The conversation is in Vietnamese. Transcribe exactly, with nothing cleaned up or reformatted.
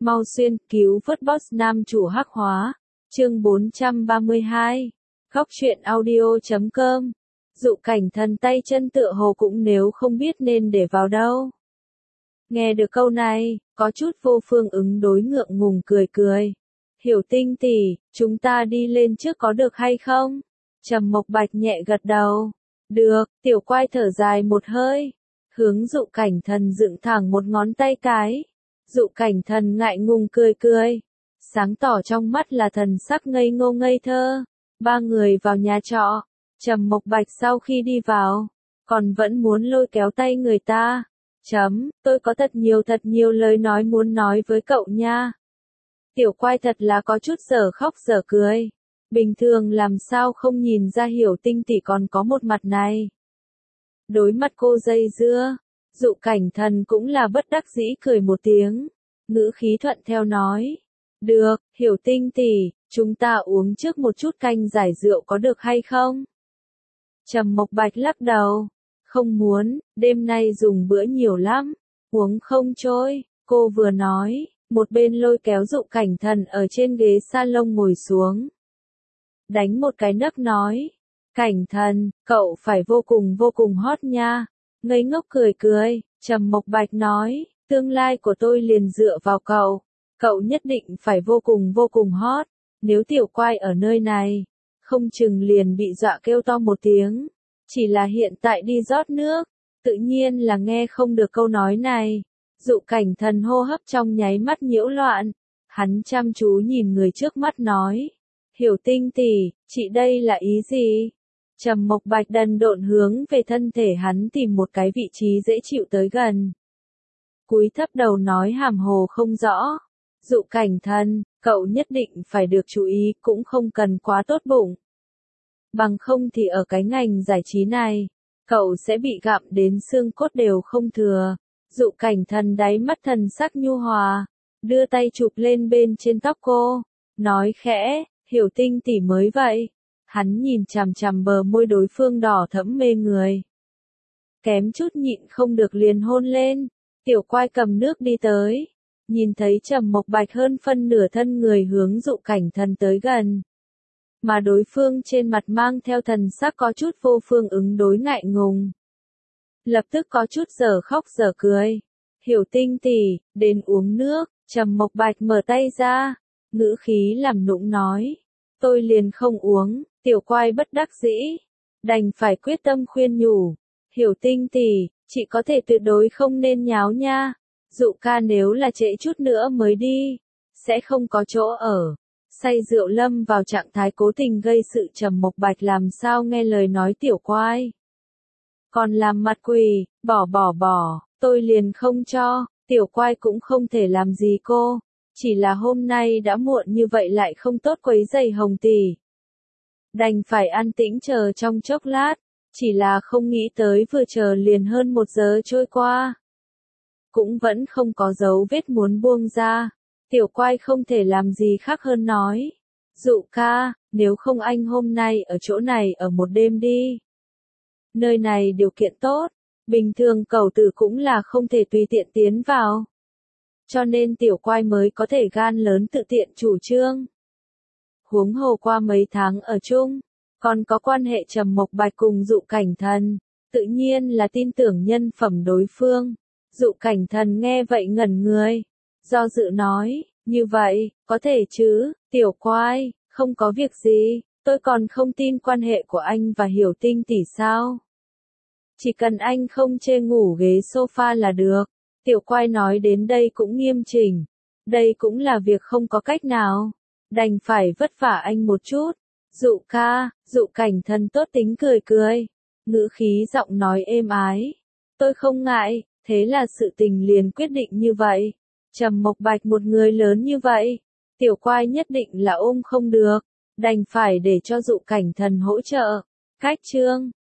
Mau xuyên, cứu vớt boss nam chủ hắc hóa. Chương bốn trăm ba mươi hai. Góc truyện audio chấm com. Dụ cảnh thần tay chân tựa hồ cũng nếu không biết nên để vào đâu. Nghe được câu này, có chút vô phương ứng đối ngượng ngùng cười cười. Hiểu Tinh tỷ, chúng ta đi lên trước có được hay không? Trầm Mộc Bạch nhẹ gật đầu. Được, tiểu quai thở dài một hơi. Hướng dụ cảnh thần dựng thẳng một ngón tay cái. Dụ cảnh thần ngại ngùng cười cười. Sáng tỏ trong mắt là thần sắc ngây ngô ngây thơ. Ba người vào nhà trọ. Trầm Mộc Bạch sau khi đi vào, còn vẫn muốn lôi kéo tay người ta. Chấm, tôi có thật nhiều thật nhiều lời nói muốn nói với cậu nha. Tiểu quai thật là có chút dở khóc dở cười. Bình thường làm sao không nhìn ra Hiểu Tinh tỷ còn có một mặt này. Đối mặt cô dây dưa, dụ cảnh thần cũng là bất đắc dĩ cười một tiếng. Ngữ khí thuận theo nói. Được, Hiểu Tinh tỷ, chúng ta uống trước một chút canh giải rượu có được hay không? Trầm Mộc Bạch lắc đầu. Không muốn, đêm nay dùng bữa nhiều lắm. Uống không trôi, cô vừa nói, một bên lôi kéo dụ cảnh thần ở trên ghế salon ngồi xuống. Đánh một cái nấc nói. Cảnh thần, cậu phải vô cùng vô cùng hot nha. Ngây ngốc cười cười, Trầm Mộc Bạch nói, tương lai của tôi liền dựa vào cậu. Cậu nhất định phải vô cùng vô cùng hot. Nếu tiểu quai ở nơi này, không chừng liền bị dọa kêu to một tiếng. Chỉ là hiện tại đi rót nước, tự nhiên là nghe không được câu nói này. Dụ cảnh thần hô hấp trong nháy mắt nhiễu loạn. Hắn chăm chú nhìn người trước mắt nói. Hiểu Tinh tỷ, chị đây là ý gì? Trầm Mộc Bạch đần độn hướng về thân thể hắn tìm một cái vị trí dễ chịu tới gần. Cúi thấp đầu nói hàm hồ không rõ. Dụ cảnh thần, cậu nhất định phải được chú ý cũng không cần quá tốt bụng. Bằng không thì ở cái ngành giải trí này, cậu sẽ bị gặm đến xương cốt đều không thừa. Dụ cảnh thần đáy mắt thần sắc nhu hòa, đưa tay chụp lên bên trên tóc cô, nói khẽ, Hiểu Tinh tỷ mới vậy. Hắn nhìn chằm chằm bờ môi đối phương đỏ thẫm mê người. Kém chút nhịn không được liền hôn lên. Tiểu quai cầm nước đi tới. Nhìn thấy Trầm Mộc Bạch hơn phân nửa thân người hướng dụ cảnh thần tới gần. Mà đối phương trên mặt mang theo thần sắc có chút vô phương ứng đối ngại ngùng. Lập tức có chút dở khóc dở cười. Hiểu Tinh tỷ, đến uống nước. Trầm Mộc Bạch mở tay ra. Ngữ khí làm nũng nói. Tôi liền không uống. Tiểu quai bất đắc dĩ. Đành phải quyết tâm khuyên nhủ. Hiểu Tinh tỷ, chị có thể tuyệt đối không nên nháo nha. Dụ ca nếu là trễ chút nữa mới đi, sẽ không có chỗ ở. Say rượu lâm vào trạng thái cố tình gây sự. Trầm Mộc Bạch làm sao nghe lời nói tiểu quai. Còn làm mặt quỳ, bỏ bỏ bỏ, tôi liền không cho, tiểu quai cũng không thể làm gì cô. Chỉ là hôm nay đã muộn như vậy lại không tốt quấy rầy Hồng tỷ. Đành phải an tĩnh chờ trong chốc lát, chỉ là không nghĩ tới vừa chờ liền hơn một giờ trôi qua. Cũng vẫn không có dấu vết muốn buông ra. Tiểu quai không thể làm gì khác hơn nói. Dụ ca, nếu không anh hôm nay ở chỗ này ở một đêm đi. Nơi này điều kiện tốt, bình thường cầu tử cũng là không thể tùy tiện tiến vào. Cho nên tiểu quai mới có thể gan lớn tự tiện chủ trương. Huống hồ qua mấy tháng ở chung, còn có quan hệ Trầm Mộc Bạch cùng dụ cảnh thần, tự nhiên là tin tưởng nhân phẩm đối phương. Dụ cảnh thần nghe vậy ngẩn người, do dự nói, như vậy, có thể chứ, tiểu quai, không có việc gì, tôi còn không tin quan hệ của anh và Hiểu Tinh tỷ sao. Chỉ cần anh không chê ngủ ghế sofa là được. Tiểu quai nói đến đây cũng nghiêm chỉnh. Đây cũng là việc không có cách nào. Đành phải vất vả anh một chút. Dụ ca, dụ cảnh thần tốt tính cười cười. Ngữ khí giọng nói êm ái. Tôi không ngại, thế là sự tình liền quyết định như vậy. Trầm Mộc Bạch một người lớn như vậy. Tiểu quai nhất định là ôm không được. Đành phải để cho dụ cảnh thần hỗ trợ. Cách chương.